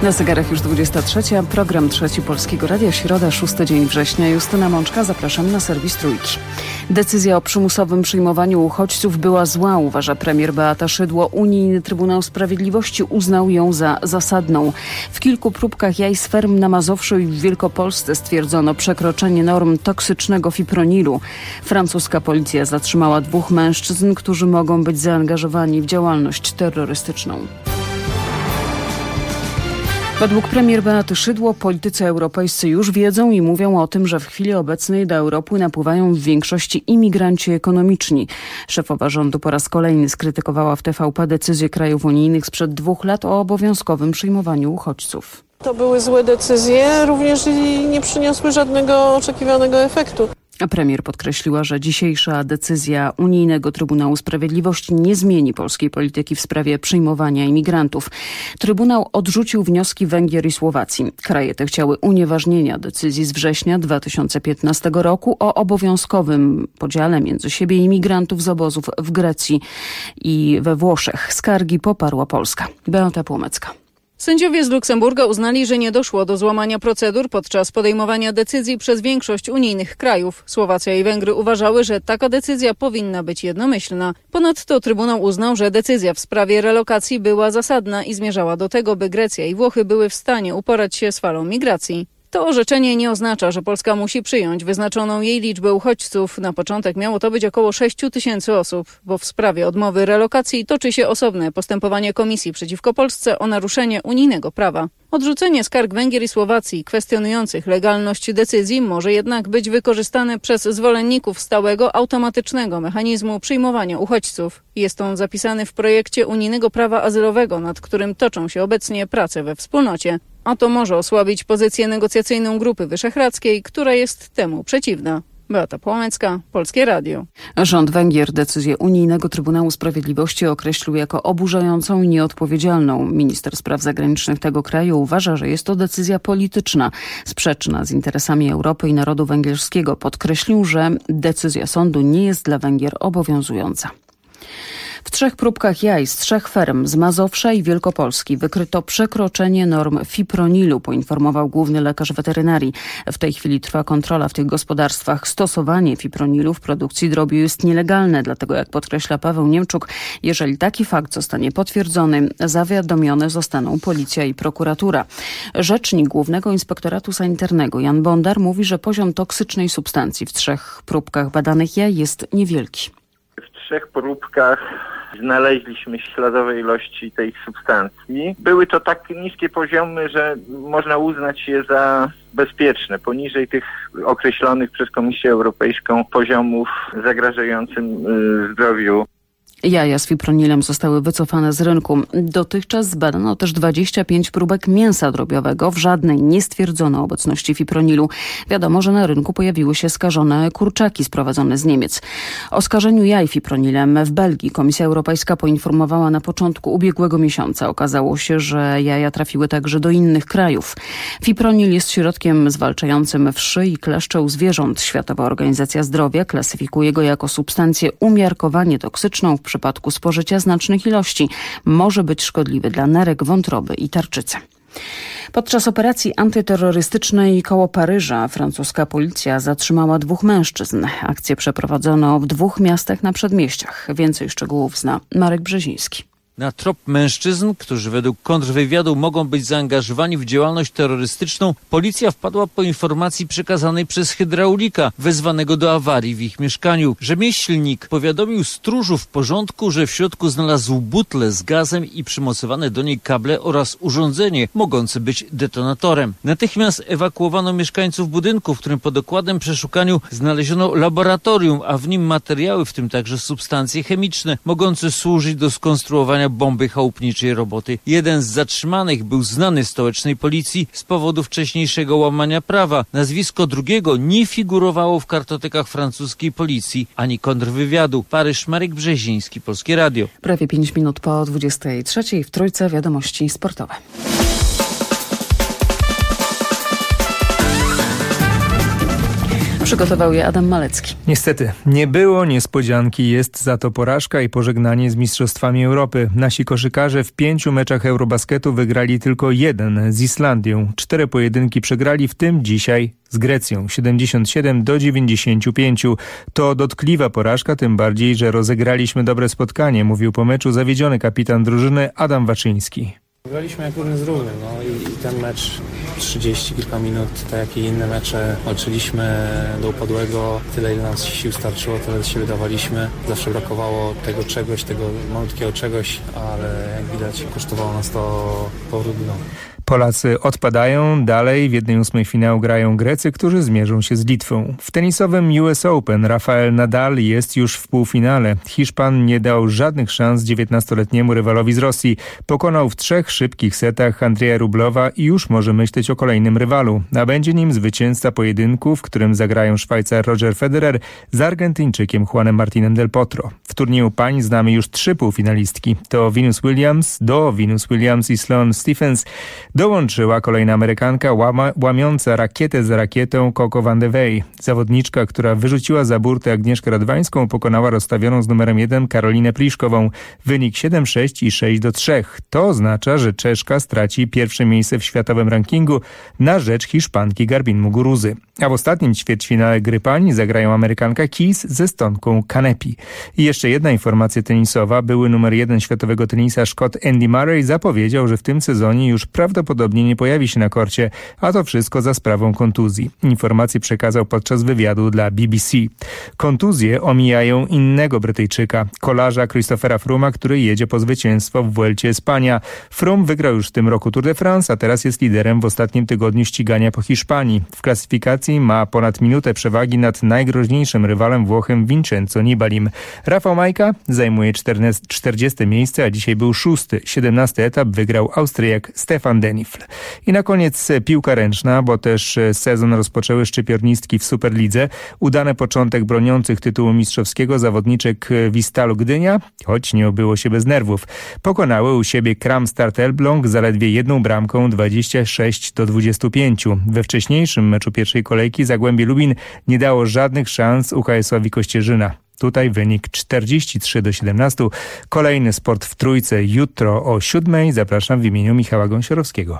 Na zegarach już 23. Program Trzeci Polskiego Radia. Środa, 6 dzień września. Justyna Mączka, zapraszam na serwis Trójki. Decyzja o przymusowym przyjmowaniu uchodźców była zła, uważa premier Beata Szydło. Unijny Trybunał Sprawiedliwości uznał ją za zasadną. W kilku próbkach jaj z ferm na Mazowszu i w Wielkopolsce stwierdzono przekroczenie norm toksycznego fipronilu. Francuska policja zatrzymała 2 mężczyzn, którzy mogą być zaangażowani w działalność terrorystyczną. Według premier Beaty Szydło politycy europejscy już wiedzą i mówią o tym, że w chwili obecnej do Europy napływają w większości imigranci ekonomiczni. Szefowa rządu po raz kolejny skrytykowała w TVP decyzję krajów unijnych sprzed 2 lat o obowiązkowym przyjmowaniu uchodźców. To były złe decyzje, również i nie przyniosły żadnego oczekiwanego efektu. A premier podkreśliła, że dzisiejsza decyzja Unijnego Trybunału Sprawiedliwości nie zmieni polskiej polityki w sprawie przyjmowania imigrantów. Trybunał odrzucił wnioski Węgier i Słowacji. Kraje te chciały unieważnienia decyzji z września 2015 roku o obowiązkowym podziale między siebie imigrantów z obozów w Grecji i we Włoszech. Skargi poparła Polska. Beata Płomecka. Sędziowie z Luksemburga uznali, że nie doszło do złamania procedur podczas podejmowania decyzji przez większość unijnych krajów. Słowacja i Węgry uważały, że taka decyzja powinna być jednomyślna. Ponadto Trybunał uznał, że decyzja w sprawie relokacji była zasadna i zmierzała do tego, by Grecja i Włochy były w stanie uporać się z falą migracji. To orzeczenie nie oznacza, że Polska musi przyjąć wyznaczoną jej liczbę uchodźców. Na początek miało to być około 6 000 osób, bo w sprawie odmowy relokacji toczy się osobne postępowanie Komisji przeciwko Polsce o naruszenie unijnego prawa. Odrzucenie skarg Węgier i Słowacji kwestionujących legalność decyzji może jednak być wykorzystane przez zwolenników stałego, automatycznego mechanizmu przyjmowania uchodźców. Jest on zapisany w projekcie unijnego prawa azylowego, nad którym toczą się obecnie prace we wspólnocie. A to może osłabić pozycję negocjacyjną Grupy Wyszehradzkiej, która jest temu przeciwna. Beata Płomecka, Polskie Radio. Rząd Węgier decyzję Unijnego Trybunału Sprawiedliwości określił jako oburzającą i nieodpowiedzialną. Minister spraw zagranicznych tego kraju uważa, że jest to decyzja polityczna, sprzeczna z interesami Europy i narodu węgierskiego. Podkreślił, że decyzja sądu nie jest dla Węgier obowiązująca. W 3 próbkach jaj z 3 ferm z Mazowsza i Wielkopolski wykryto przekroczenie norm fipronilu, poinformował główny lekarz weterynarii. W tej chwili trwa kontrola w tych gospodarstwach. Stosowanie fipronilu w produkcji drobiu jest nielegalne, dlatego jak podkreśla Paweł Niemczuk, jeżeli taki fakt zostanie potwierdzony, zawiadomione zostaną policja i prokuratura. Rzecznik Głównego Inspektoratu Sanitarnego Jan Bondar mówi, że poziom toksycznej substancji w 3 próbkach badanych jaj jest niewielki. W 3 próbkach znaleźliśmy śladowe ilości tej substancji. Były to tak niskie poziomy, że można uznać je za bezpieczne, poniżej tych określonych przez Komisję Europejską poziomów zagrażającym zdrowiu. Jaja z fipronilem zostały wycofane z rynku. Dotychczas zbadano też 25 próbek mięsa drobiowego. W żadnej nie stwierdzono obecności fipronilu. Wiadomo, że na rynku pojawiły się skażone kurczaki sprowadzone z Niemiec. O skażeniu jaj fipronilem w Belgii Komisja Europejska poinformowała na początku ubiegłego miesiąca. Okazało się, że jaja trafiły także do innych krajów. Fipronil jest środkiem zwalczającym wszy i kleszcze u zwierząt. Światowa Organizacja Zdrowia klasyfikuje go jako substancję umiarkowanie toksyczną. W przypadku spożycia znacznych ilości może być szkodliwy dla nerek, wątroby i tarczycy. Podczas operacji antyterrorystycznej koło Paryża francuska policja zatrzymała 2 mężczyzn. Akcję przeprowadzono w 2 miastach na przedmieściach. Więcej szczegółów zna Marek Brzeziński. Na trop mężczyzn, którzy według kontrwywiadu mogą być zaangażowani w działalność terrorystyczną, policja wpadła po informacji przekazanej przez hydraulika wezwanego do awarii w ich mieszkaniu. Rzemieślnik powiadomił stróżów porządku, że w środku znalazł butlę z gazem i przymocowane do niej kable oraz urządzenie mogące być detonatorem. Natychmiast ewakuowano mieszkańców budynku, w którym po dokładnym przeszukaniu znaleziono laboratorium, a w nim materiały, w tym także substancje chemiczne, mogące służyć do skonstruowania bomby chałupniczej roboty. Jeden z zatrzymanych był znany stołecznej policji z powodu wcześniejszego łamania prawa. Nazwisko drugiego nie figurowało w kartotekach francuskiej policji ani kontrwywiadu. Paryż, Marek Brzeziński, Polskie Radio. Prawie 5 minut po 23:00 w Trójce wiadomości sportowe. Przygotował je Adam Malecki. Niestety, nie było niespodzianki, jest za to porażka i pożegnanie z Mistrzostwami Europy. Nasi koszykarze w 5 meczach Eurobasketu wygrali tylko 1 z Islandią. 4 pojedynki przegrali, w tym dzisiaj z Grecją 77-95. To dotkliwa porażka, tym bardziej, że rozegraliśmy dobre spotkanie, mówił po meczu zawiedziony kapitan drużyny Adam Waczyński. Graliśmy jak równy z równym, i ten mecz 30 kilka minut, tak jak i inne mecze, walczyliśmy do upadłego, tyle ile nam sił starczyło, tyle z siebie dawaliśmy. Zawsze brakowało tego czegoś, tego malutkiego czegoś, ale jak widać kosztowało nas to powrót do domu. Polacy odpadają, dalej w 1/8 finału grają Grecy, którzy zmierzą się z Litwą. W tenisowym US Open Rafael Nadal jest już w półfinale. Hiszpan nie dał żadnych szans 19-letniemu rywalowi z Rosji. Pokonał w 3 szybkich setach Andrzeja Rublowa i już może myśleć o kolejnym rywalu. A będzie nim zwycięzca pojedynku, w którym zagrają Szwajcar Roger Federer z Argentyńczykiem Juanem Martinem del Potro. W turnieju pań znamy już 3 półfinalistki. To Venus Williams i Sloane Stephens. Dołączyła kolejna Amerykanka łamiąca rakietę za rakietą Coco Van de Wey. Zawodniczka, która wyrzuciła za burtę Agnieszkę Radwańską, pokonała rozstawioną z numerem 1 Karolinę Pliszkową. Wynik 7-6 i 6-3. To oznacza, że Czeszka straci pierwsze miejsce w światowym rankingu na rzecz Hiszpanki Garbin Muguruzy. A w ostatnim ćwierćfinale gry pań zagrają Amerykanka Keys ze Estonką Kanepi. I jeszcze jedna informacja tenisowa. Były numer 1 światowego tenisa Szkot Andy Murray zapowiedział, że w tym sezonie już prawdopodobnie nie pojawi się na korcie, a to wszystko za sprawą kontuzji. Informację przekazał podczas wywiadu dla BBC. Kontuzje omijają innego Brytyjczyka, kolarza Christophera Frooma, który jedzie po zwycięstwo w Vuelcie Espania. Froome wygrał już w tym roku Tour de France, a teraz jest liderem w ostatnim tygodniu ścigania po Hiszpanii. W klasyfikacji ma ponad minutę przewagi nad najgroźniejszym rywalem Włochem Vincenzo Nibalim. Rafał Majka zajmuje 40. miejsce, a dzisiaj był 6. 17. etap wygrał Austriak Stefan Denifl. I na koniec piłka ręczna, bo też sezon rozpoczęły szczypiornistki w Superlidze. Udany początek broniących tytułu mistrzowskiego zawodniczek Wistalu Gdynia, choć nie obyło się bez nerwów. Pokonały u siebie Kram Start Elbląg zaledwie 1 bramką 26-25. We wcześniejszym meczu pierwszej kolejki Zagłębie Lubin nie dało żadnych szans UKS-owi Kościerzyna. Tutaj wynik 43-17. Kolejny sport w Trójce jutro o 7:00. Zapraszam w imieniu Michała Gąsiorowskiego.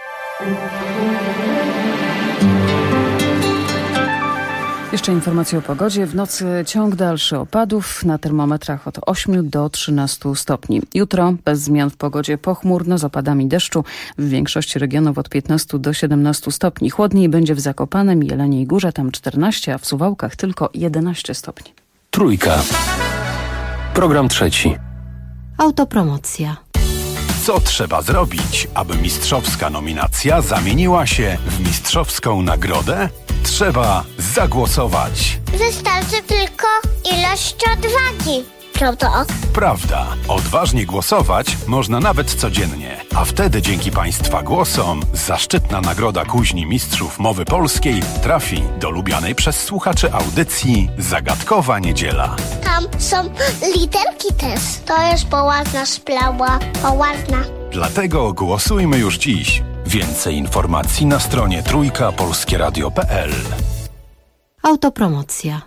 Jeszcze informacje o pogodzie. W nocy ciąg dalszy opadów, na termometrach od 8 do 13 stopni. Jutro bez zmian w pogodzie, pochmurno z opadami deszczu. W większości regionów od 15 do 17 stopni. Chłodniej będzie w Zakopanem, Jeleniej Górze, tam 14, a w Suwałkach tylko 11 stopni. Trójka. Program trzeci. Autopromocja. Co trzeba zrobić, aby mistrzowska nominacja zamieniła się w mistrzowską nagrodę? Trzeba zagłosować. Wystarczy tylko ilość odwagi. Prawda? Prawda. Odważnie głosować można nawet codziennie. A wtedy dzięki Państwa głosom zaszczytna nagroda Kuźni Mistrzów Mowy Polskiej trafi do lubianej przez słuchaczy audycji Zagadkowa Niedziela. Tam są literki też. To jest poważna sprawa. Poważna. Dlatego głosujmy już dziś. Więcej informacji na stronie trójkapolskieradio.pl. Autopromocja.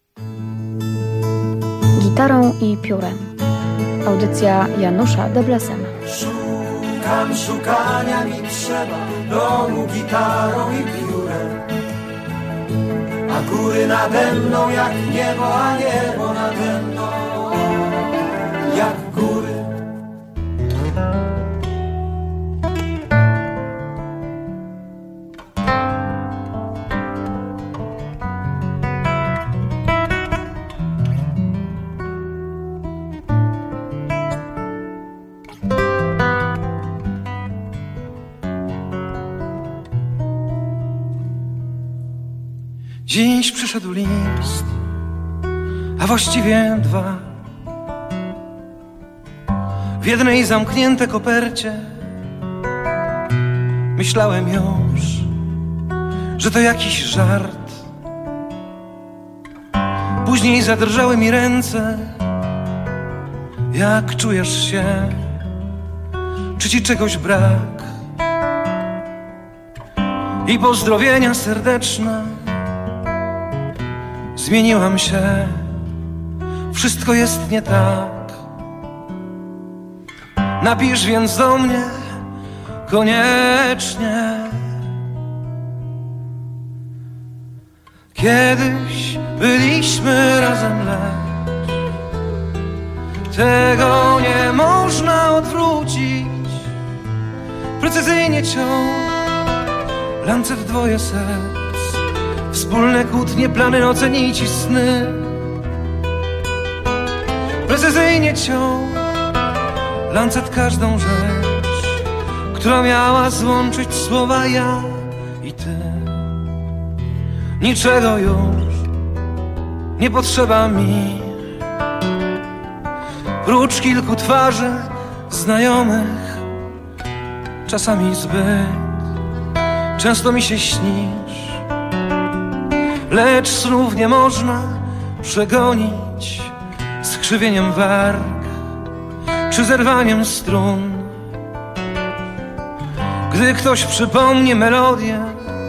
Gitarą i piórem. Audycja Janusza Deblesema. Szukam, szukania mi trzeba, domu gitarą i piórem. A góry nade mną jak niebo, a niebo nade mną jak góry. Dziś przyszedł list, a właściwie 2. W jednej zamknięte kopercie myślałem już, że to jakiś żart. Później zadrżały mi ręce. Jak czujesz się? Czy ci czegoś brak? I pozdrowienia serdeczne zmieniłam się, wszystko jest nie tak. Napisz więc do mnie koniecznie. Kiedyś byliśmy razem, lecz tego nie można odwrócić. Precyzyjnie ciąg, lancet dwoje serc, wspólne kłótnie, plany, noce, nici, sny. Precyzyjnie ciąg, lancet każdą rzecz, która miała złączyć słowa ja i ty. Niczego już nie potrzeba mi, prócz kilku twarzy znajomych, czasami zbyt często mi się śnisz, lecz snów nie można przegonić skrzywieniem warg czy zerwaniem strun. Gdy ktoś przypomni melodię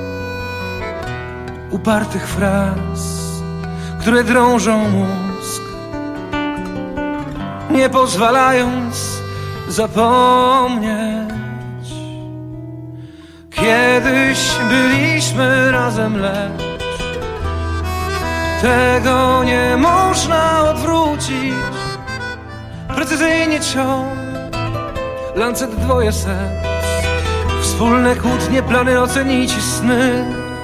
upartych fraz, które drążą mózg, nie pozwalając zapomnieć. Kiedyś byliśmy razem, lecz tego nie można odwrócić. Precyzyjnie ciąg, lancet dwoje serc, wspólne kłótnie, plany, noce, nici, sny.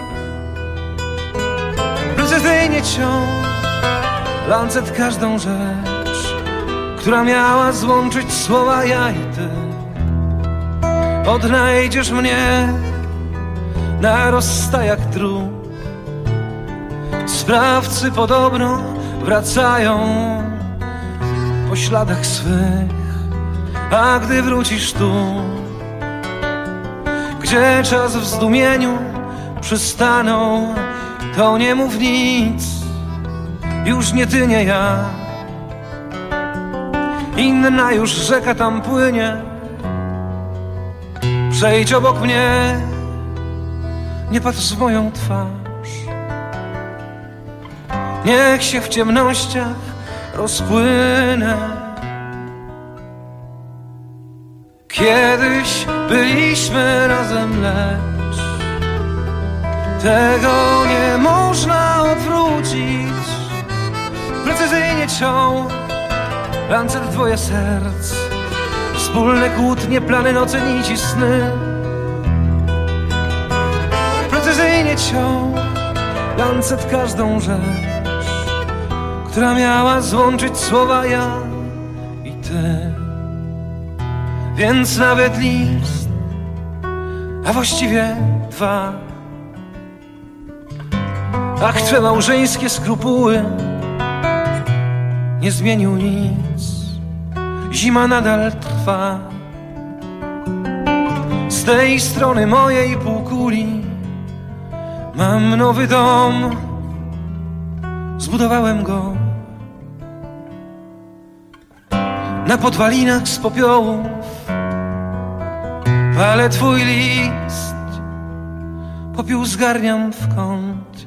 Precyzyjnie ciąg, lancet każdą rzecz, która miała złączyć słowa ja i ty. Odnajdziesz mnie na rozstajach dróg, sprawcy podobno wracają po śladach swych. A gdy wrócisz tu, gdzie czas w zdumieniu przystanął, to nie mów nic, już nie ty, nie ja. Inna już rzeka tam płynie, przejdź obok mnie, nie patrz w moją twarz. Niech się w ciemnościach rozpłynę. Kiedyś byliśmy razem, lecz tego nie można odwrócić. Precyzyjnie ciąg, lancet dwoje serc, wspólne kłótnie, plany, noce, nici, sny. Precyzyjnie ciąg, lancet każdą rzecz, która miała złączyć słowa ja i ty. Więc nawet list, a właściwie dwa, ach, twe małżeńskie skrupuły nie zmienił nic. Zima nadal trwa. Z tej strony mojej półkuli mam nowy dom, zbudowałem go na podwalinach z popiołów, ale twój list popiół zgarniam w kąt,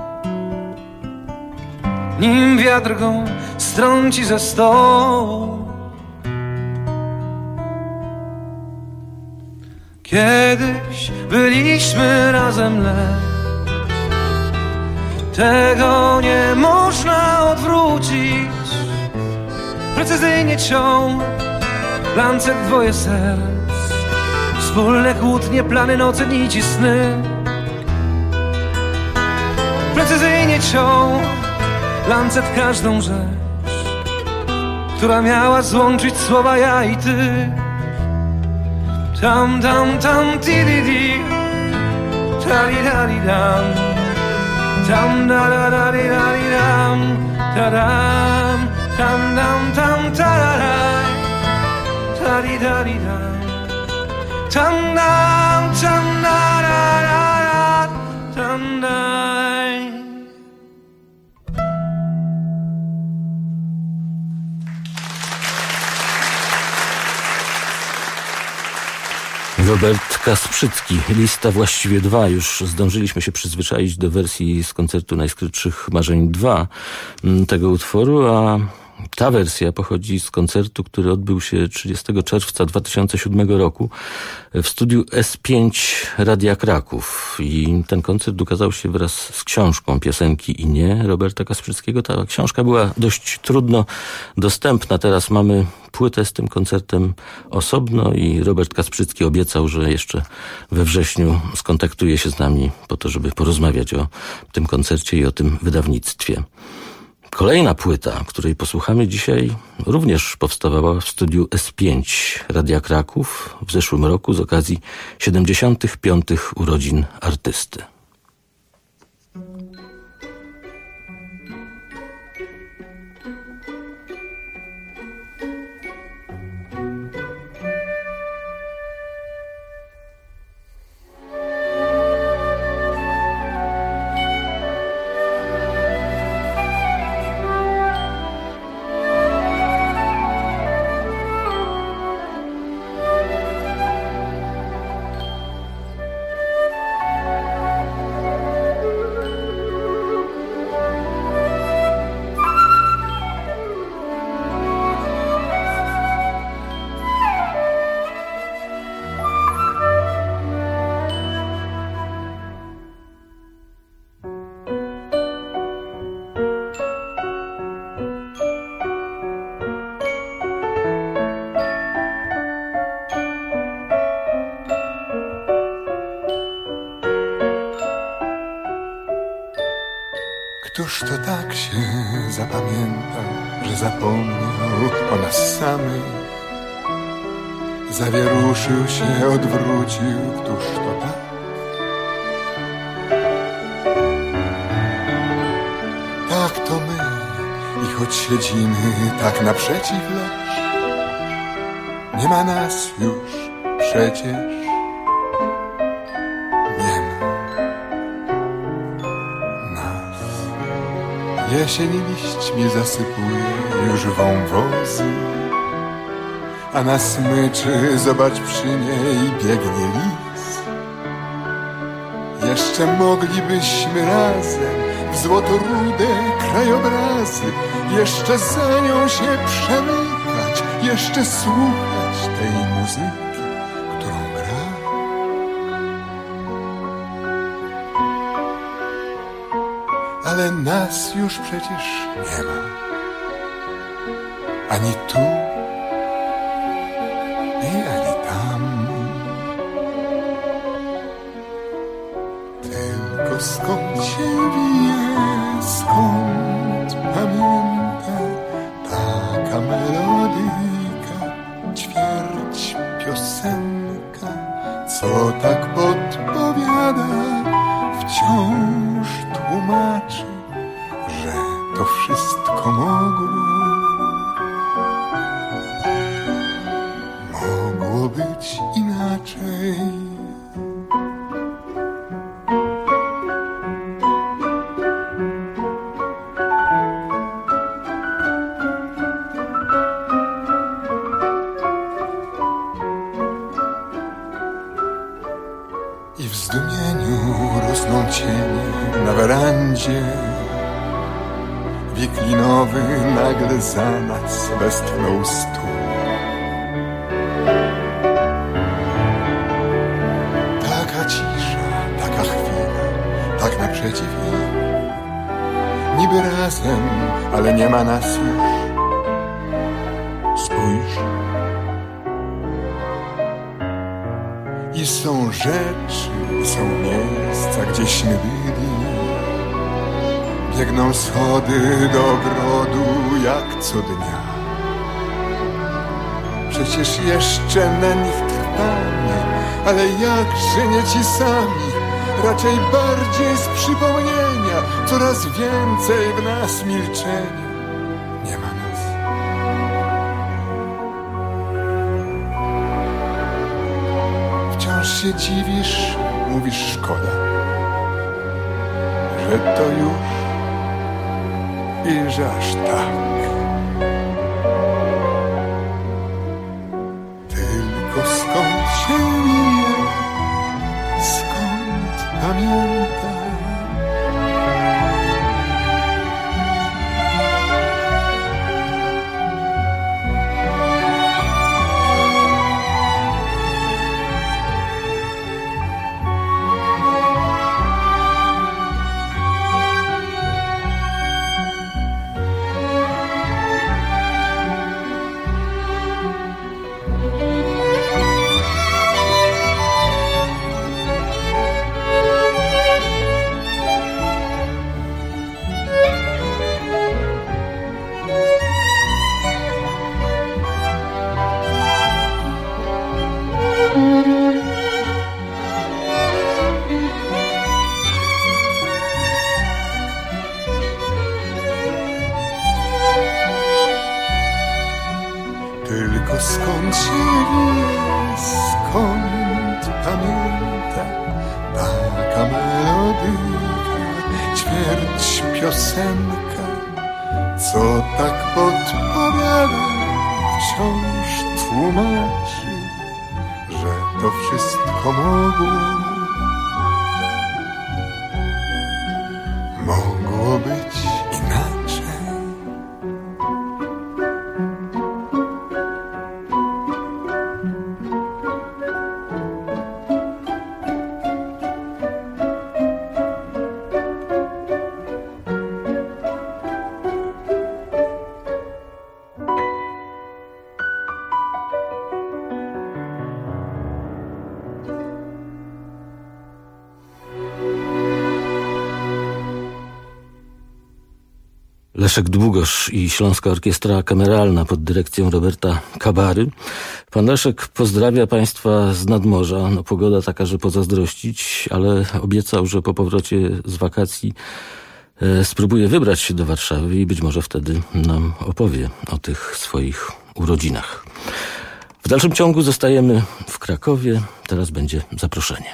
nim wiatr go strąci ze stołu. Kiedyś byliśmy razem, lecz tego nie można odwrócić. Precyzyjnie ciąg, lancet dwoje serc, wspólne kłótnie, plany, noce, nici, sny. Precyzyjnie ciąg, lancet każdą rzecz, która miała złączyć słowa ja i ty. Tam, tam, tam, ti, di, di, tali, tali, dam. Tam, da, da, da, di, da, di, dam, da, dam. Tam, dam, tam, ta, da, da, tali, da, di, dam. Tam, dam, tam, da, da, da, tam, dam. Robert Kasprzycki. Lista, właściwie 2. Już zdążyliśmy się przyzwyczaić do wersji z koncertu Najskrytszych Marzeń 2 tego utworu, a ta wersja pochodzi z koncertu, który odbył się 30 czerwca 2007 roku w studiu S5 Radia Kraków. I ten koncert ukazał się wraz z książką Piosenki i nie Roberta Kasprzyckiego. Ta książka była dość trudno dostępna. Teraz mamy płytę z tym koncertem osobno i Robert Kasprzycki obiecał, że jeszcze we wrześniu skontaktuje się z nami po to, żeby porozmawiać o tym koncercie i o tym wydawnictwie. Kolejna płyta, której posłuchamy dzisiaj, również powstawała w studiu S5 Radia Kraków w zeszłym roku z okazji 75. urodzin artysty. Któż to tak się zapamiętał, że zapomniał o nas samych? Zawieruszył się, odwrócił, któż to tak? Tak to my i choć siedzimy tak naprzeciw, lecz nie ma nas już przecież. Jesień liśćmi zasypuje już wąwozy, a na smyczy, zobacz, przy niej biegnie lis. Jeszcze moglibyśmy razem w złotorude krajobrazy, jeszcze za nią się przemykać, jeszcze słuchać tej muzyki, którą gra. Ale nas już przecież nie ma, ani tu, ani tam. Tylko skąd się wie, skąd pamięta taka melodyjka, ćwierć piosenka, co tak podpowiada, wciąż tłumaczy, że to wszystko mogło być inaczej. I w zdumieniu rosną cienie na werandzie. Wiklinowy nagle za nas westchnął stół. Taka cisza, taka chwila, tak naprzeciw jej. Niby razem, ale nie ma nas już. Spójrz. I są rzeczy, są miejsca, gdzieśmy byli. Biegną schody do ogrodu jak co dnia. Przecież jeszcze na nich trwamy, ale jakże nie ci sami. Raczej bardziej z przypomnienia, coraz więcej w nas milczenia. Nie ma nas. Wciąż się dziwisz, mówisz szkoda, że to już i że aż tak. Tylko skąd się pamięta. Tylko skąd się wie, skąd pamięta taka melodyka, ćwierć piosenka, co tak podpowiada, wciąż tłumaczy, że to wszystko mogło być inaczej. Leszek Długosz i Śląska Orkiestra Kameralna pod dyrekcją Roberta Kabary. Pan Leszek pozdrawia Państwa z nadmorza. No, pogoda taka, że pozazdrościć, ale obiecał, że po powrocie z wakacji spróbuje wybrać się do Warszawy i być może wtedy nam opowie o tych swoich urodzinach. W dalszym ciągu zostajemy w Krakowie. Teraz będzie zaproszenie.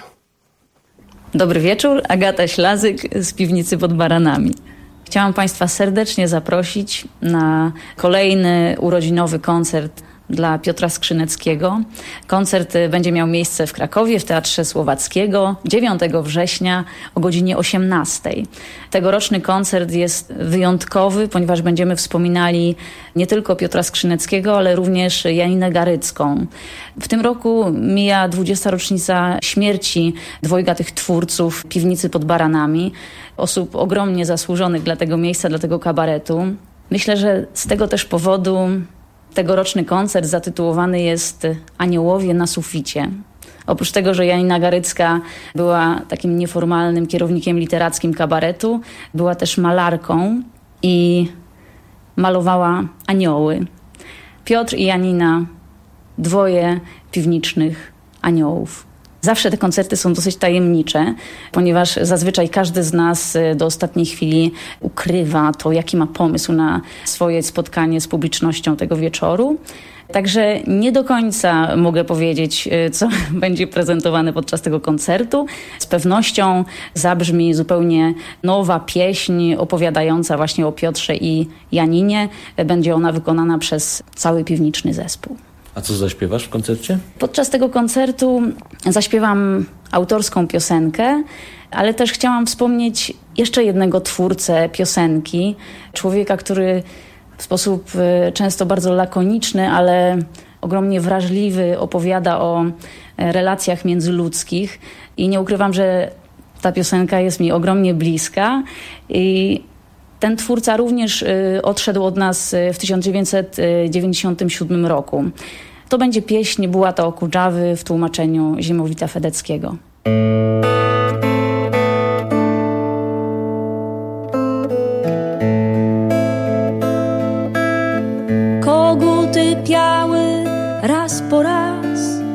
Dobry wieczór, Agata Ślazyk z Piwnicy pod Baranami. Chciałam Państwa serdecznie zaprosić na kolejny urodzinowy koncert dla Piotra Skrzyneckiego. Koncert będzie miał miejsce w Krakowie w Teatrze Słowackiego 9 września o godzinie 18:00. Tegoroczny koncert jest wyjątkowy, ponieważ będziemy wspominali nie tylko Piotra Skrzyneckiego, ale również Janinę Garycką. W tym roku mija 20. rocznica śmierci dwojga tych twórców Piwnicy pod Baranami, osób ogromnie zasłużonych dla tego miejsca, dla tego kabaretu. Myślę, że z tego też powodu tegoroczny koncert zatytułowany jest Aniołowie na suficie. Oprócz tego, że Janina Garycka była takim nieformalnym kierownikiem literackim kabaretu, była też malarką i malowała anioły. Piotr i Janina, dwoje piwniczych aniołów. Zawsze te koncerty są dosyć tajemnicze, ponieważ zazwyczaj każdy z nas do ostatniej chwili ukrywa to, jaki ma pomysł na swoje spotkanie z publicznością tego wieczoru. Także nie do końca mogę powiedzieć, co będzie prezentowane podczas tego koncertu. Z pewnością zabrzmi zupełnie nowa pieśń opowiadająca właśnie o Piotrze i Janinie. Będzie ona wykonana przez cały piwniczny zespół. A co zaśpiewasz w koncercie? Podczas tego koncertu zaśpiewam autorską piosenkę, ale też chciałam wspomnieć jeszcze jednego twórcę piosenki. Człowieka, który w sposób często bardzo lakoniczny, ale ogromnie wrażliwy opowiada o relacjach międzyludzkich. I nie ukrywam, że ta piosenka jest mi ogromnie bliska. I ten twórca również odszedł od nas w 1997 roku. To będzie pieśń Bułata Okudżawy w tłumaczeniu Ziemowita Fedeckiego. Koguty piały raz po raz,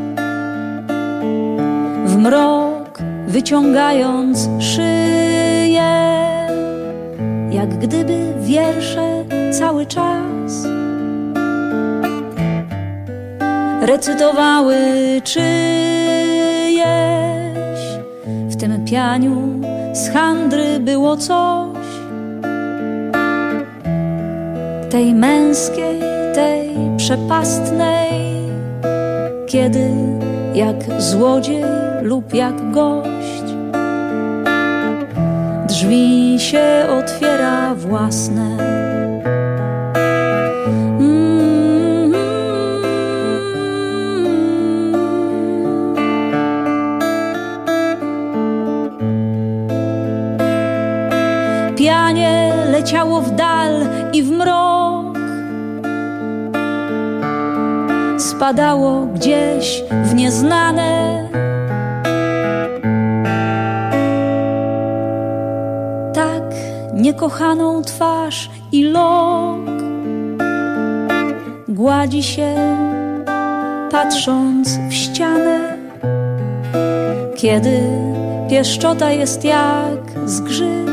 w mrok wyciągając szyję, jak gdyby wiersze cały czas recytowały czyjeś. W tym pianiu z handry było coś, tej męskiej, tej przepastnej, kiedy jak złodziej lub jak gość drzwi się otwiera własne. Pianie leciało w dal i w mrok, spadało gdzieś w nieznane. Tak niekochaną twarz i lok gładzi się, patrząc w ścianę, kiedy pieszczota jest jak zgrzyt,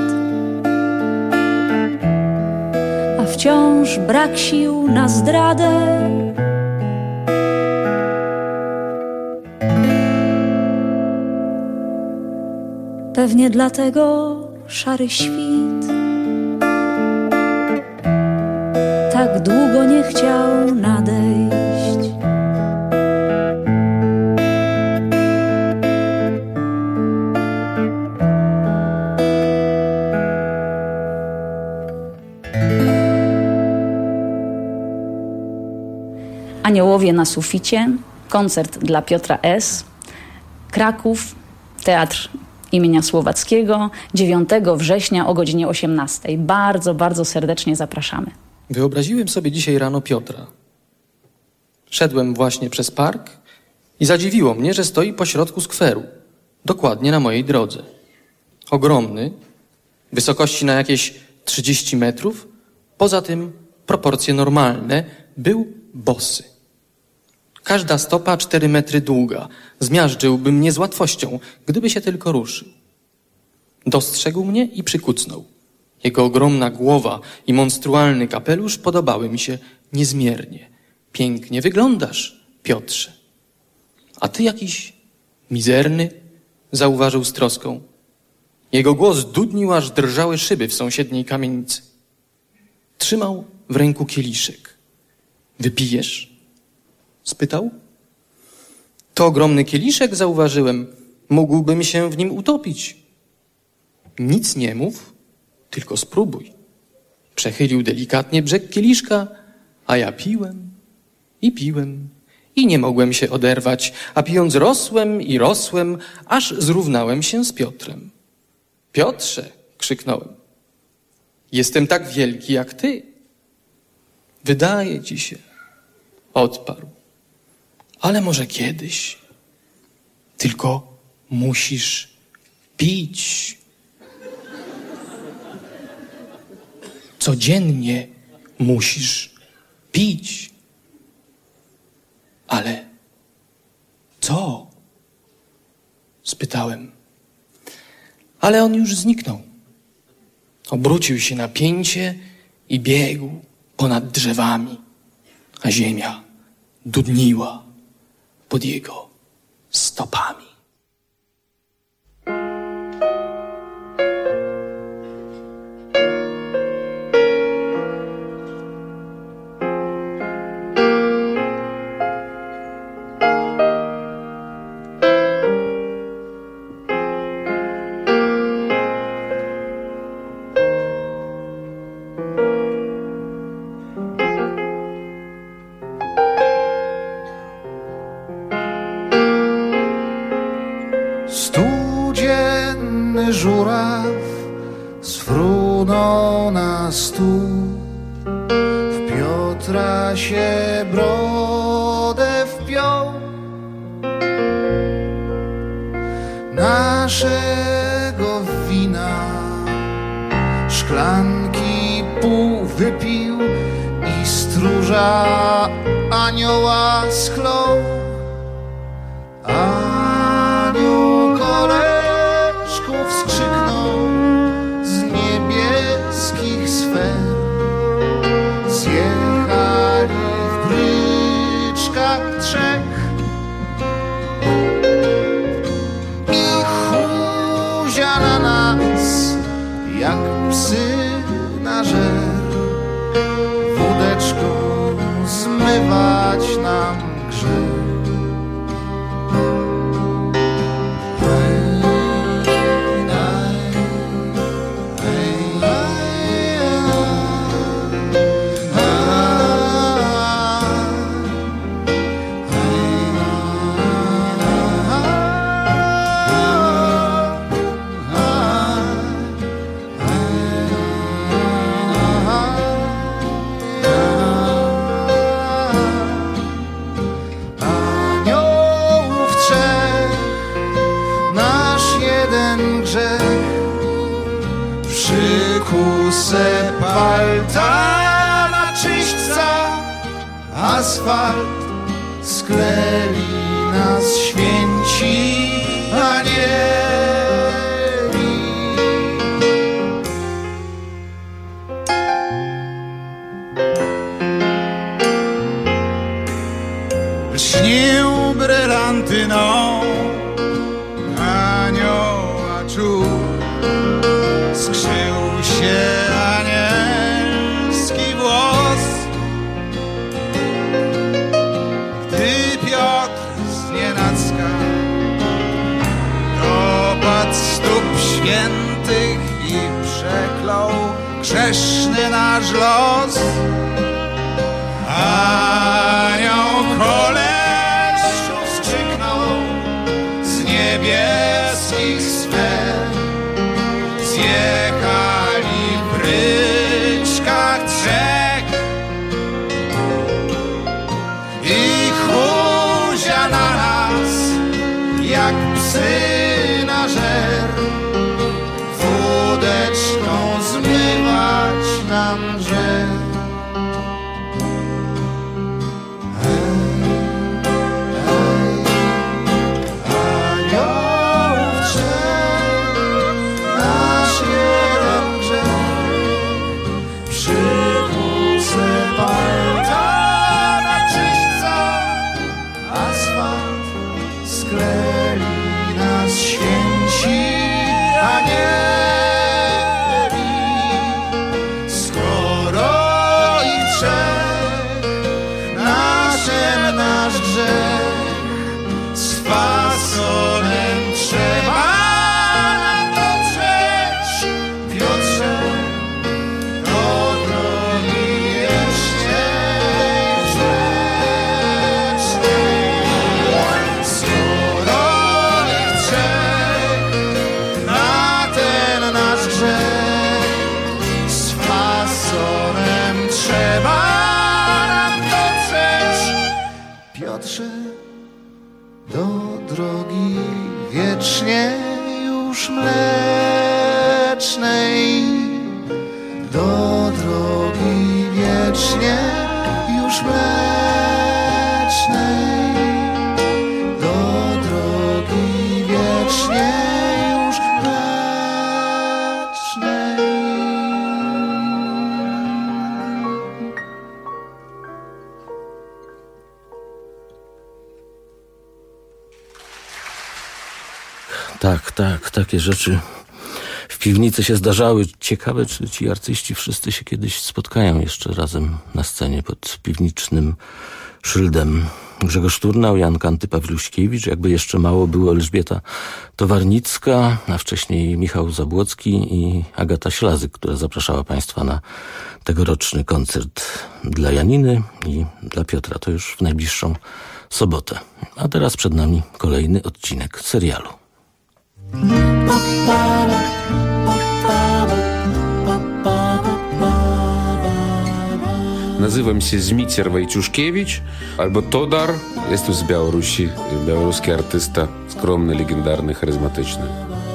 a wciąż brak sił na zdradę. Pewnie dlatego szary świt tak długo nie chciał nadejść. Aniołowie na suficie, koncert dla Piotra S., Kraków, Teatr imienia Słowackiego, 9 września o godzinie 18. Bardzo, bardzo serdecznie zapraszamy. Wyobraziłem sobie dzisiaj rano Piotra. Szedłem właśnie przez park i zadziwiło mnie, że stoi pośrodku skweru, dokładnie na mojej drodze. Ogromny, wysokości na jakieś 30 metrów, poza tym proporcje normalne, był bosy. Każda stopa 4 metry długa. Zmiażdżyłby mnie z łatwością, gdyby się tylko ruszył. Dostrzegł mnie i przykucnął. Jego ogromna głowa i monstrualny kapelusz podobały mi się niezmiernie. Pięknie wyglądasz, Piotrze. A ty jakiś mizerny, zauważył z troską. Jego głos dudnił, aż drżały szyby w sąsiedniej kamienicy. Trzymał w ręku kieliszek. Wypijesz? Spytał. To ogromny kieliszek, zauważyłem. Mógłbym się w nim utopić. Nic nie mów, tylko spróbuj. Przechylił delikatnie brzeg kieliszka, a ja piłem i nie mogłem się oderwać, a pijąc rosłem, aż zrównałem się z Piotrem. Piotrze, krzyknąłem, jestem tak wielki jak ty. Wydaje ci się, odparł, ale może kiedyś. Tylko musisz pić. Codziennie musisz pić. Ale co? Spytałem. Ale on już zniknął. Obrócił się na pięcie i biegł ponad drzewami, a ziemia dudniła pod jego stopami. Studzienny żuraw sfrunął na stół, w Piotra się brodę wpiął. Naszego wina szklanki pół wypił i stróża anioła schlął. Anioł koleżków skrzyknął z niebieskich sfer. Zjechali w bryczkach trzech i chuzia na nas jak psy na żer. Wódeczką zmywać nam grzech. kusę palta na czyśćca, asfalt skleli nas święci anieli. Lśnił brylantyną anioła czuł, skrzył się anielski włos, gdy Piotr znienacka dopadł stóp świętych i przeklął grzeszny nasz los. Anioł kolesiu skrzyknął z niebieskich sfer, zjechali w bryczkach trzech i chuzia na nas jak psy na żer, wódeczką zmywać nam grzech. Tak, takie rzeczy w piwnicy się zdarzały. Ciekawe, czy ci artyści wszyscy się kiedyś spotkają jeszcze razem na scenie pod piwniczym szyldem. Grzegorz Turnał, Jan Kanty-Pawluśkiewicz, jakby jeszcze mało było Elżbieta Towarnicka, a wcześniej Michał Zabłocki i Agata Ślazyk, która zapraszała Państwa na tegoroczny koncert dla Janiny i dla Piotra. To już w najbliższą sobotę. A teraz przed nami kolejny odcinek serialu. Nazywam się Zmicer Wojciuszkiewicz albo Todar. Jestem z Białorusi, białoruski artysta, skromny, legendarny, charyzmatyczny.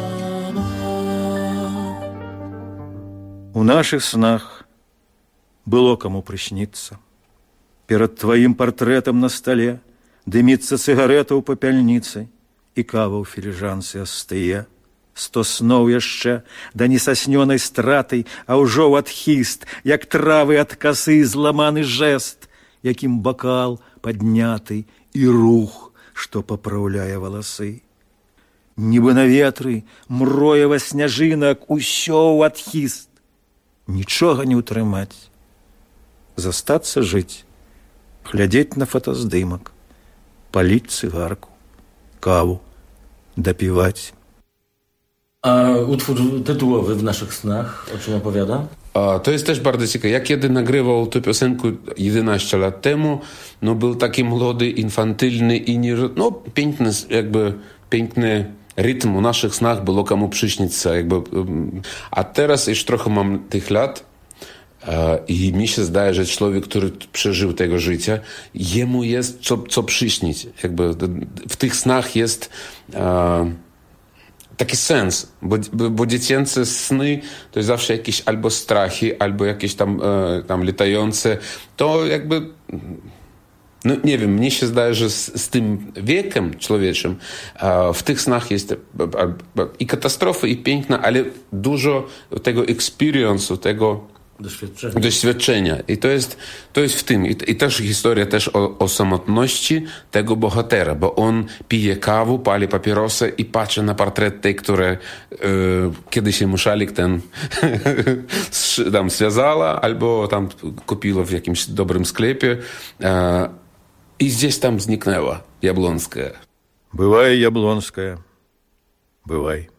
У наших снах было кому присниться. Перед твоим портретом на столе дымится сигарета у попельницы и кава у філіжанцы астые. 100 сноў яшчэ, да не саснёнай стратай, а ўжо адхіст, як травы ад касы зламаны жэст, якім бакал падняты і рух, што папраўляе валасы. Нібы на ветры мроева сняжынак усё ў адхіст. Нічога не ўтрымаць. Застацца жыць, глядзець на фотаздымак, паліць цыгарку, каву, дапіваць. A utwór tytułowy w naszych snach, o czym opowiada? To jest też bardzo ciekawe. Ja kiedy nagrywał tę piosenkę 11 lat temu, no był taki młody, infantylny i piękny, jakby piękny rytm u naszych snach, było komu przyśnić się, jakby. A teraz już trochę mam tych lat i mi się zdaje, że człowiek, który przeżył tego życia, jemu jest co przyśnić. Jakby w tych snach jest taki sens, bo dziecięce sny to jest zawsze jakieś albo strachy, albo jakieś tam latające. To jakby, no nie wiem, mnie się zdaje, że z tym wiekiem człowieczym w tych snach jest i katastrofy, i piękna, ale dużo tego experience'u, tego doświadczenia. I to jest w tym. I też historia też o samotności tego bohatera, bo on pije kawę, pali papierosy i patrzy na portret tej, które kiedyś mu szalik ten tam związała, albo tam kupiła w jakimś dobrym sklepie i gdzieś tam zniknęła Jabłońska. Бывай, Яблонская, бывай.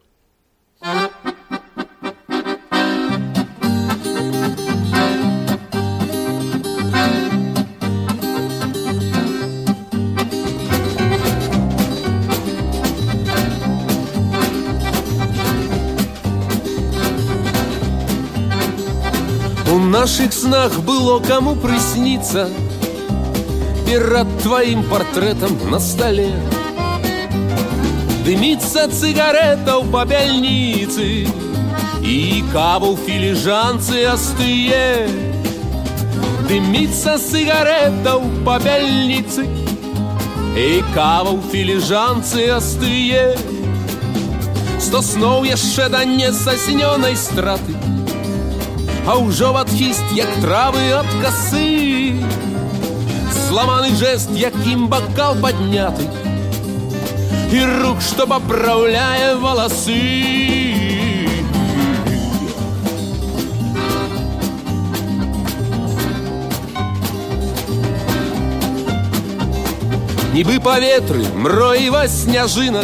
У наших снах было кому присниться перед твоим портретом на столе. Дымится цигарета у попельницы и каву в филижанце остые. Дымится цигарета у попельницы и кава в филижанце остые. 100 снов jeszcze da niezasnionej straty, a użołat hist jak trawy od kasy. Złamany żest, jakim bokal поднятый, и рук, что поправляя волосы. Ніби повітрі, мроїва сняжинок,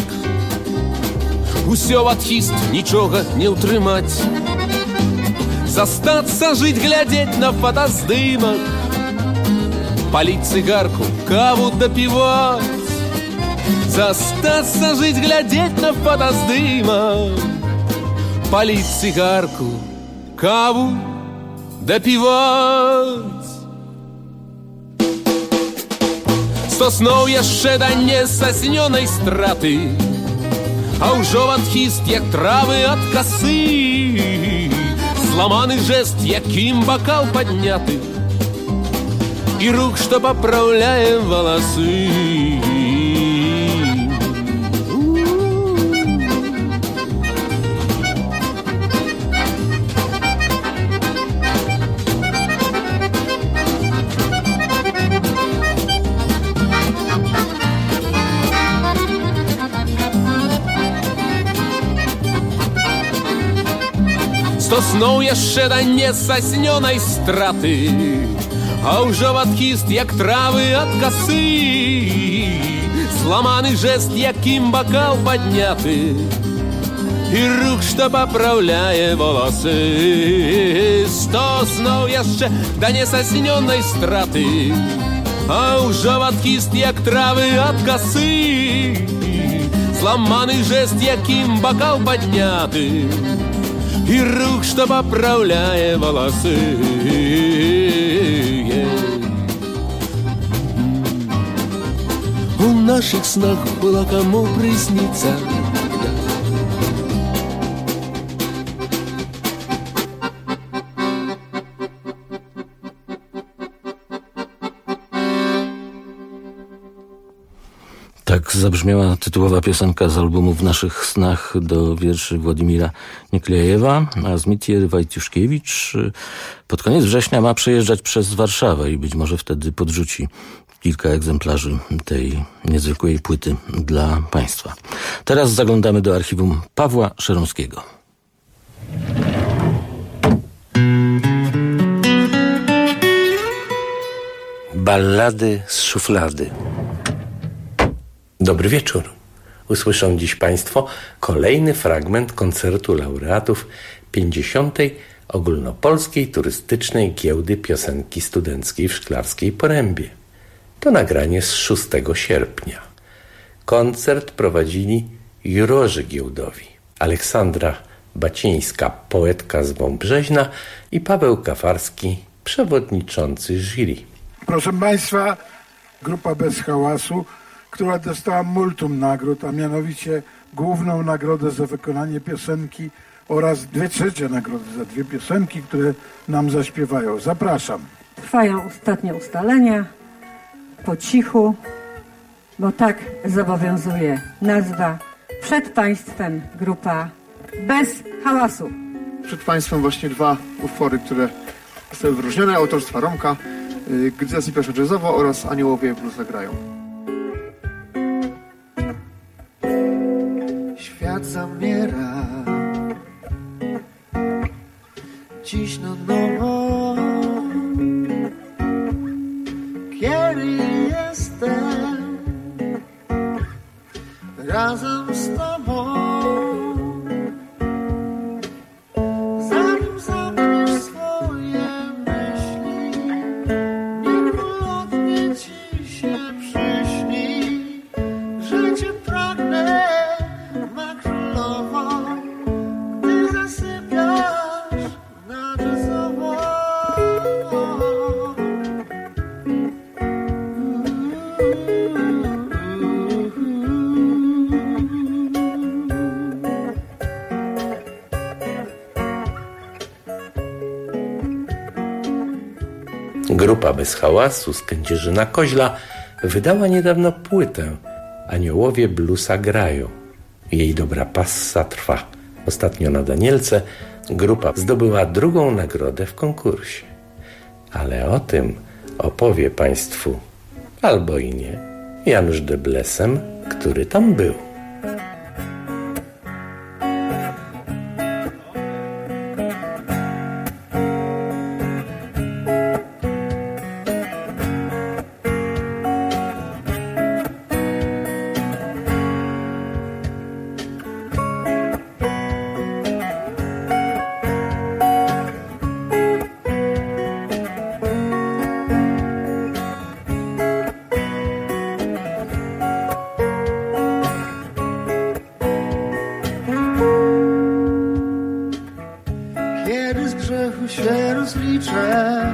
усё отхист, нічога не утримать. Застаться, жить, глядеть на фотоздымок, палить цигарку, каву допивать. Застаться, жить, глядеть на фотоздымок, палить цигарку, каву допивать. 100 снов jeszcze da niezasnionej straty, a użołat hist jak trawy od kasy. Зламаны жест, яким бокал поднятый, и рук, что поправляем волосы. Сто снов jeszcze da niezasnionej straty, a użołat hist jak trawy od kasy. Złamany żest, jakim bokal поднятый, и рук, что поправляє волосы. 100 снов jeszcze da niezasnionej straty, a użołat hist jak trawy od kasy. Złamany żest, jakim bokal поднятый, и рук, что поправляя волосы. В наших снах было кому присниться. Tak zabrzmiała tytułowa piosenka z albumu W naszych snach do wierszy Władimira Nieklejewa, a Zmitjer Wojciuszkiewicz pod koniec września ma przejeżdżać przez Warszawę i być może wtedy podrzuci kilka egzemplarzy tej niezwykłej płyty dla Państwa. Teraz zaglądamy do archiwum Pawła Szeromskiego. Ballady z szuflady. Dobry wieczór. Usłyszą dziś Państwo kolejny fragment koncertu laureatów 50. Ogólnopolskiej Turystycznej Giełdy Piosenki Studenckiej w Szklarskiej Porębie. To nagranie z 6 sierpnia. Koncert prowadzili jurorzy giełdowi: Aleksandra Bacińska, poetka z Wąbrzeźna, i Paweł Kafarski, przewodniczący jury. Proszę Państwa, grupa Bez Hałasu, która dostała multum nagród, a mianowicie główną nagrodę za wykonanie piosenki oraz 2/3 nagrody za 2 piosenki, które nam zaśpiewają. Zapraszam. Trwają ostatnie ustalenia, po cichu, bo tak zobowiązuje nazwa. Przed Państwem grupa Bez Hałasu. Przed Państwem właśnie 2 utwory, które zostały wyróżnione, autorstwa Romka, Gdy zasypiasz jazzowo oraz Aniołowie blues zagrają. Świat zamiera dziś na nowo, kiedy jestem razem z Tobą. Zanim zamkniesz swoje myśli, niech ulotnie ci się przyśni, że Cię pragnę ma królowo, gdy zasypiasz na jazzowo. Grupa Bez Hałasu z Kędzierzyna-Koźla wydała niedawno płytę Aniołowie bluesa grają. Jej dobra passa trwa. Ostatnio na Danielce grupa zdobyła 2. nagrodę w konkursie. Ale o tym opowie Państwu, albo i nie, Janusz de Blesem, który tam był. Kiedy z grzechu się rozliczę,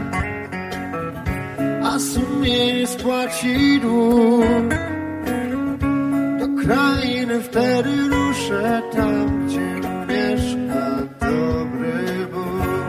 a sumienie spłaci dług, do krainy wtedy ruszę tam, gdzie mieszka dobry Bóg.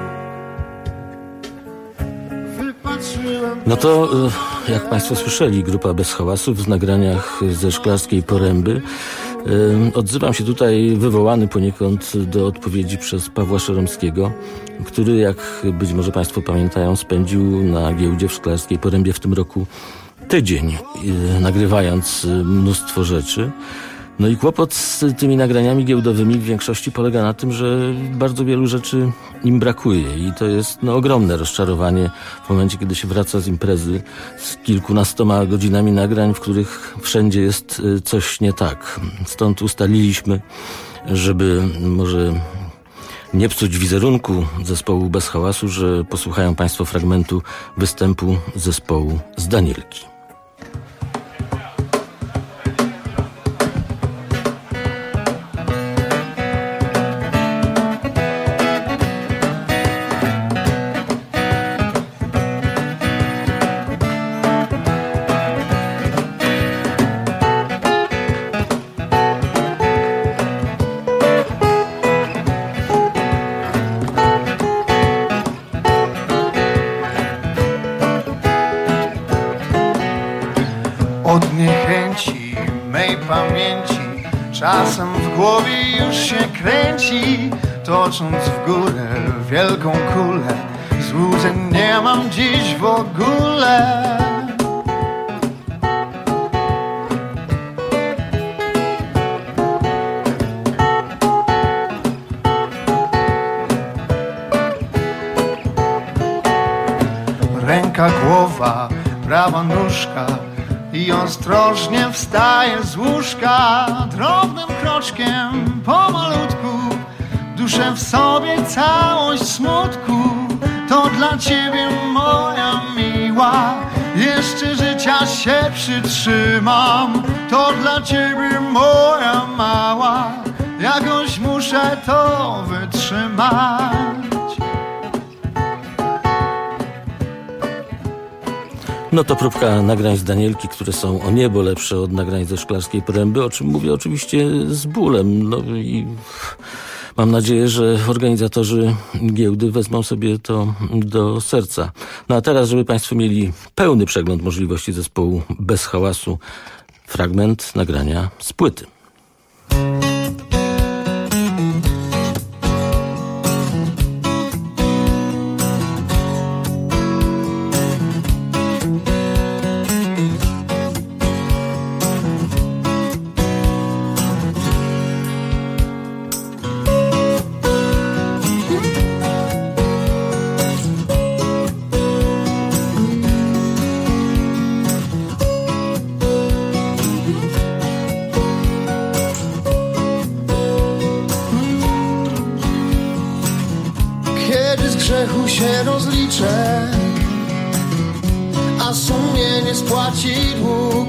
Wypatrzyłem... No to, jak Państwo słyszeli, grupa Bez Hałasu w nagraniach ze Szklarskiej Poręby. Odzywam się tutaj wywołany poniekąd do odpowiedzi przez Pawła Szeromskiego, który, jak być może Państwo pamiętają, spędził na giełdzie w Szklarskiej Porębie w tym roku tydzień, nagrywając mnóstwo rzeczy. No i kłopot z tymi nagraniami giełdowymi w większości polega na tym, że bardzo wielu rzeczy im brakuje i to jest ogromne rozczarowanie w momencie, kiedy się wraca z imprezy z kilkunastoma godzinami nagrań, w których wszędzie jest coś nie tak. Stąd ustaliliśmy, żeby może nie psuć wizerunku zespołu Bez Hałasu, że posłuchają Państwo fragmentu występu zespołu z Danielki. Od niechęci mej pamięci czasem w głowie już się kręci, tocząc w górę wielką kulę. Złudzeń nie mam dziś w ogóle. Ręka, głowa, prawa nóżka i ostrożnie wstaje z łóżka. Drobnym kroczkiem pomalutku duszę w sobie całość smutku. To dla Ciebie, moja miła, jeszcze życia się przytrzymam. To dla Ciebie, moja mała, jakoś muszę to wytrzymać. No to próbka nagrań z Danielki, które są o niebo lepsze od nagrań ze Szklarskiej Poręby, o czym mówię oczywiście z bólem. No i mam nadzieję, że organizatorzy giełdy wezmą sobie to do serca. No a teraz, żeby Państwo mieli pełny przegląd możliwości zespołu Bez Hałasu, fragment nagrania z płyty. grzechu się rozliczę, a sumienie spłaci dług.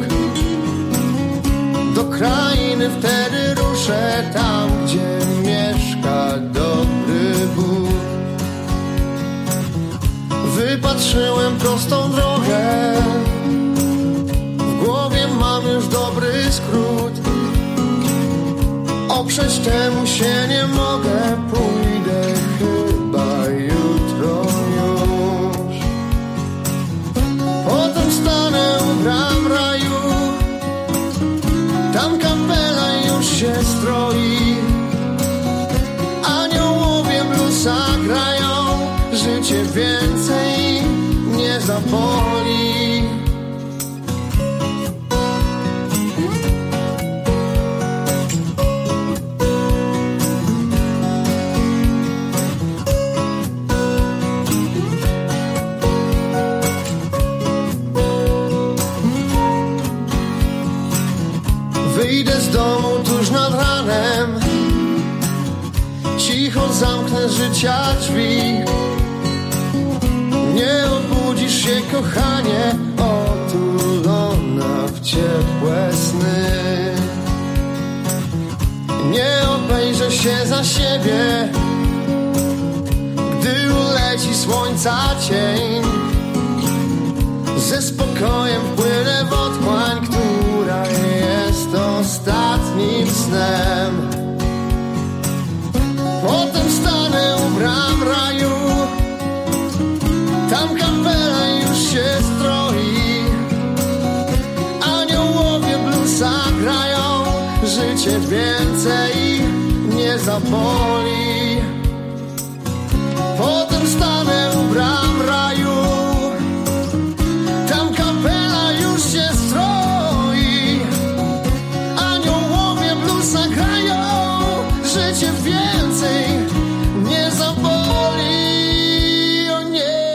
Do krainy wtedy ruszę, tam gdzie mieszka dobry Bóg. Wypatrzyłem prostą drogę, w głowie mam już dobry skrót. Oprzeć temu się nie mogę, pójdę chyba jutro już. Potem stanę u bram raju, tam kapela już się stroi. Aniołowie bluesa grają, życie więcej nie zaboli. Wyjdę z domu tuż nad ranem, cicho zamknę z życia drzwi. Nie obudzisz się, kochanie, otulona w ciepłe sny. Nie obejrzę się za siebie, gdy uleci słońca cień. Ze spokojem wpłynę w otchłań, która jest ostatnim snem. Potem stanę u bram raju, tam kapela już się stroi. Aniołowie bluesa grają, życie więcej nie zaboli. Potem stanę u bram raju, tam kapela już się stroi. Aniołowie bluesa grają, życie więcej nie zaboli. O nie.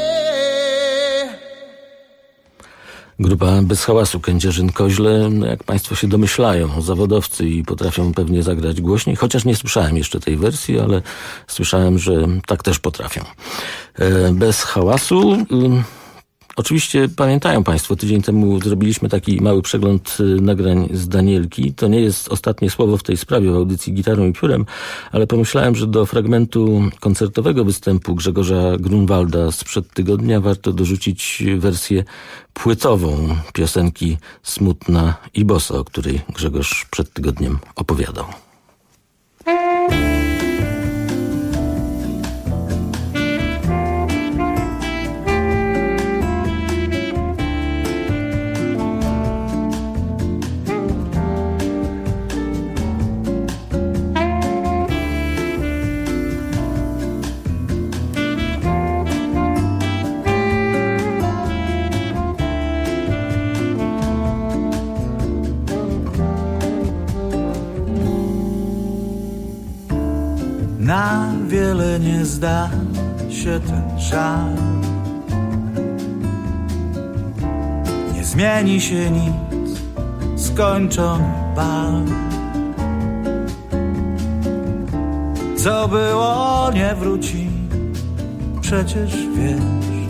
Grupa Bez Hałasu, Kędzierzyn-Koźle, jak Państwo się domyślają, zawodowcy i potrafią pewnie zagrać głośniej, chociaż nie słyszałem jeszcze tej wersji, ale słyszałem, że tak też potrafią. Bez Hałasu. Oczywiście pamiętają Państwo, tydzień temu zrobiliśmy taki mały przegląd nagrań z Danielki. To nie jest ostatnie słowo w tej sprawie w audycji Gitarą i Piórem, ale pomyślałem, że do fragmentu koncertowego występu Grzegorza Grunwalda sprzed tygodnia warto dorzucić wersję płytową piosenki Smutna i bosa, o której Grzegorz przed tygodniem opowiadał. Na wiele nie zda się ten żal, nie zmieni się nic, skończony bal. Co było, nie wróci, przecież wiesz.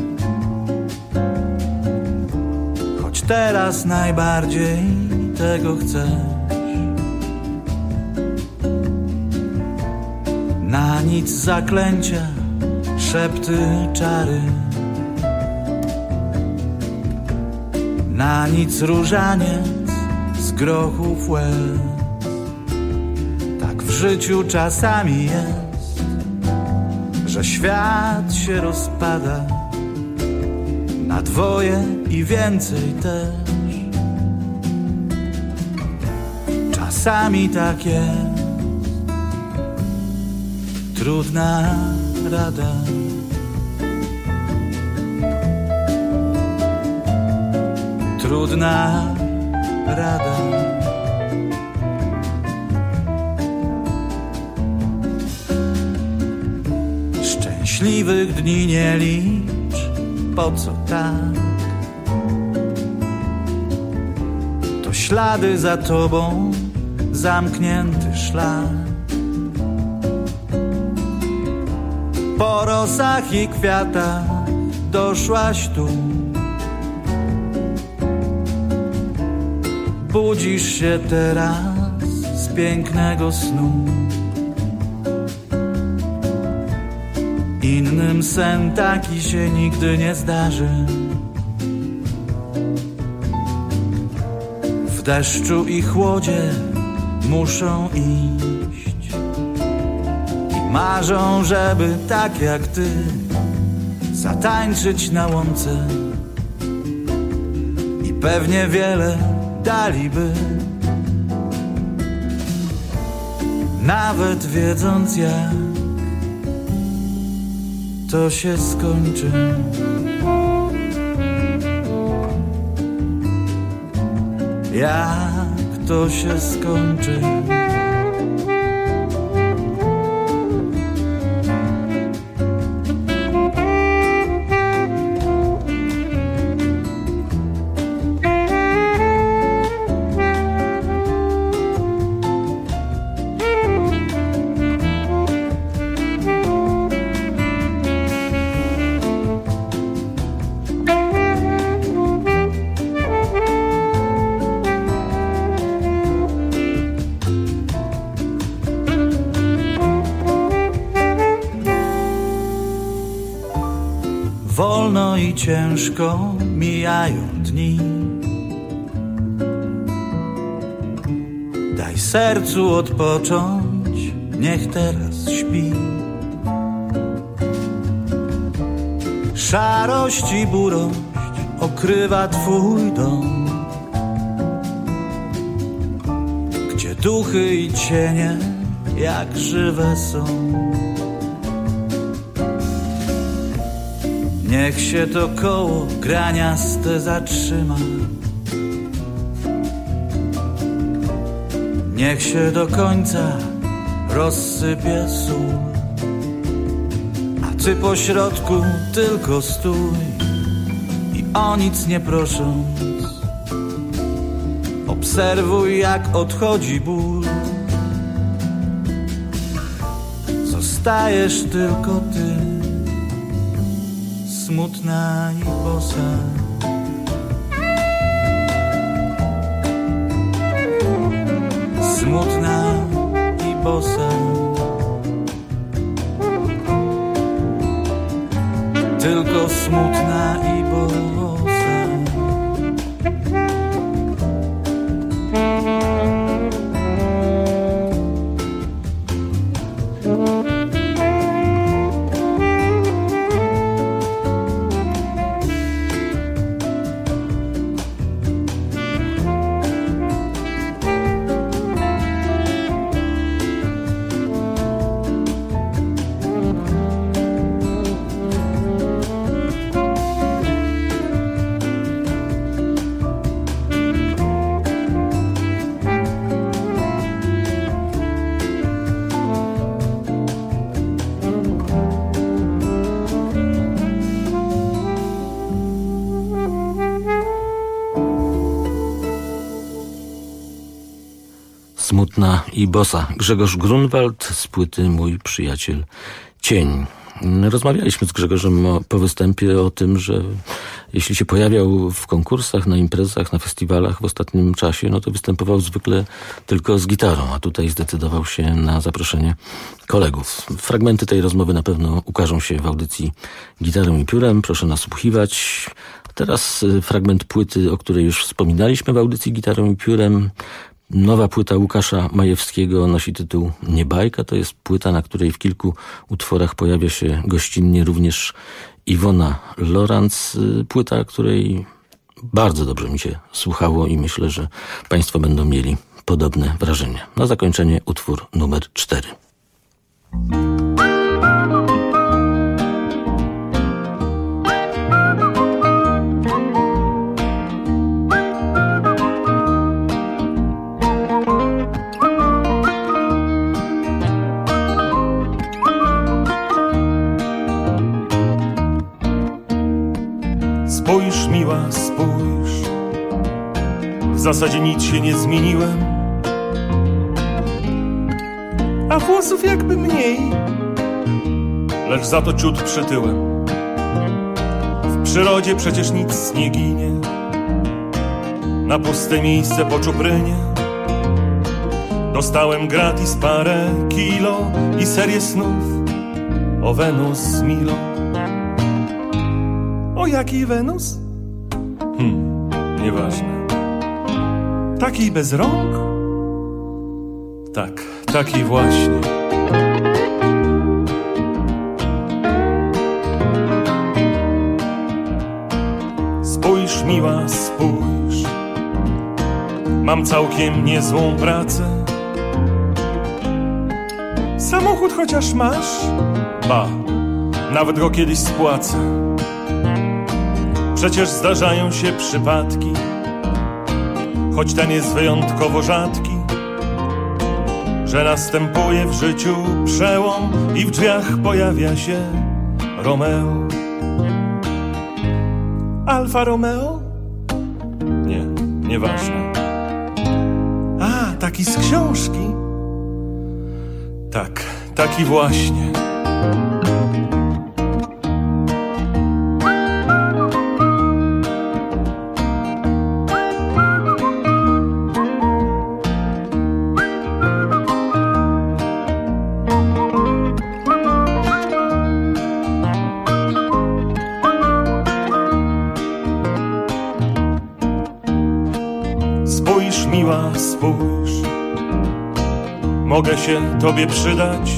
Choć teraz najbardziej tego chcesz. Na nic zaklęcia, szepty, czary. na nic różaniec z grochów łez. Tak w życiu czasami jest, że świat się rozpada na dwoje i więcej też. Czasami tak jest, trudna rada. Trudna rada. Szczęśliwych dni nie licz, po co tak? To ślady za tobą, zamknięty szlak. Po rosach i kwiatach doszłaś tu. Budzisz się teraz z pięknego snu. Innym sen taki się nigdy nie zdarzy. W deszczu i chłodzie muszą iść i marzą, żeby tak jak ty zatańczyć na łące. I pewnie wiele daliby, nawet wiedząc jak to się skończy. Jak to się skończy. Wolno i ciężko mijają dni. Daj sercu odpocząć, niech teraz śpi. Szarość i burość okrywa twój dom, gdzie duchy i cienie jak żywe są. Niech się to koło graniaste zatrzyma. Niech się do końca rozsypie sól, a ty po środku tylko stój i o nic nie prosząc obserwuj, jak odchodzi ból. Zostajesz tylko ty, smutna i bosa. Smutna i bosa. Tylko smutna i bosa. Smutna i bosa. Grzegorz Grunwald z płyty Mój przyjaciel cień. Rozmawialiśmy z Grzegorzem po występie o tym, że jeśli się pojawiał w konkursach, na imprezach, na festiwalach w ostatnim czasie, no to występował zwykle tylko z gitarą, a tutaj zdecydował się na zaproszenie kolegów. Fragmenty tej rozmowy na pewno ukażą się w audycji Gitarą i piórem. Proszę nasłuchiwać. Teraz fragment płyty, o której już wspominaliśmy w audycji Gitarą i Piórem. Nowa płyta Łukasza Majewskiego nosi tytuł Nie bajka. To jest płyta, na której w kilku utworach pojawia się gościnnie również Iwona Lorenz. Płyta, której bardzo dobrze mi się słuchało i myślę, że Państwo będą mieli podobne wrażenie. Na zakończenie utwór numer 4. Spójrz, miła, spójrz, w zasadzie nic się nie zmieniłem, a włosów jakby mniej, lecz za to ciut przytyłem. W przyrodzie przecież nic nie ginie, na puste miejsce po czuprynie dostałem gratis parę kilo i serię snów o Wenus z Milą. O jaki Wenus? Nieważne. Takiej bez rąk? Tak, takiej właśnie. Spójrz, miła, spójrz, mam całkiem niezłą pracę. Samochód chociaż masz? Ba, nawet go kiedyś spłacę. Przecież zdarzają się przypadki, choć ten jest wyjątkowo rzadki, że następuje w życiu przełom i w drzwiach pojawia się Romeo. Alfa Romeo? Nie, nieważne. A, taki z książki? Tak, taki właśnie. Spójrz, miła, spójrz, mogę się tobie przydać.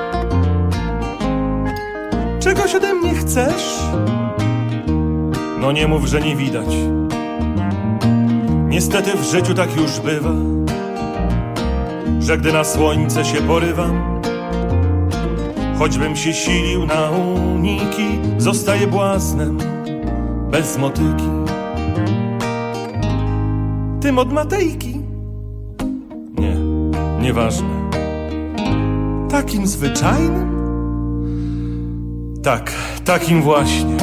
Czegoś ode mnie chcesz? No nie mów, że nie widać. Niestety w życiu tak już bywa, że gdy na słońce się porywam, choćbym się silił na uniki, zostaję błaznem bez motyki. Tym od Matejki? Nie, nieważne. Takim zwyczajnym? Tak, takim właśnie.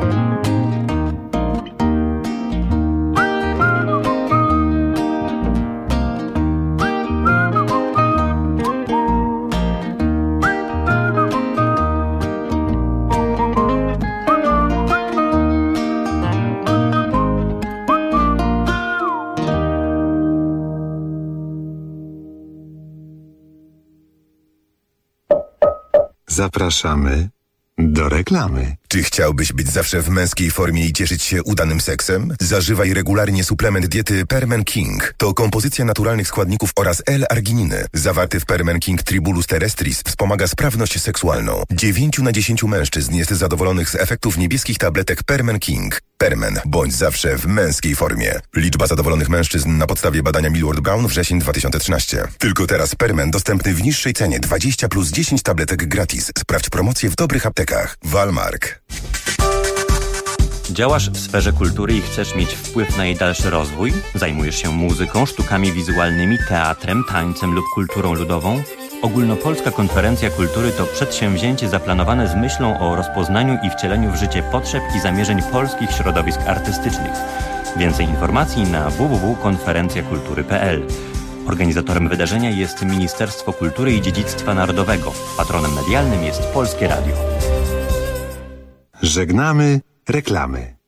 Zapraszamy do reklamy. Czy chciałbyś być zawsze w męskiej formie i cieszyć się udanym seksem? Zażywaj regularnie suplement diety Permen King. To kompozycja naturalnych składników oraz L-argininy. Zawarty w Permen King Tribulus terrestris wspomaga sprawność seksualną. 9 na 10 mężczyzn jest zadowolonych z efektów niebieskich tabletek Permen King. Permen. Bądź zawsze w męskiej formie. Liczba zadowolonych mężczyzn na podstawie badania Millward Brown wrzesień 2013. Tylko teraz Permen dostępny w niższej cenie 20 plus 10 tabletek gratis. Sprawdź promocję w dobrych aptekach. Walmark. Działasz w sferze kultury i chcesz mieć wpływ na jej dalszy rozwój? Zajmujesz się muzyką, sztukami wizualnymi, teatrem, tańcem lub kulturą ludową? Ogólnopolska Konferencja Kultury to przedsięwzięcie zaplanowane z myślą o rozpoznaniu i wcieleniu w życie potrzeb i zamierzeń polskich środowisk artystycznych. Więcej informacji na www.konferencjakultury.pl. Organizatorem wydarzenia jest Ministerstwo Kultury i Dziedzictwa Narodowego. Patronem medialnym jest Polskie Radio. Żegnamy reklamy.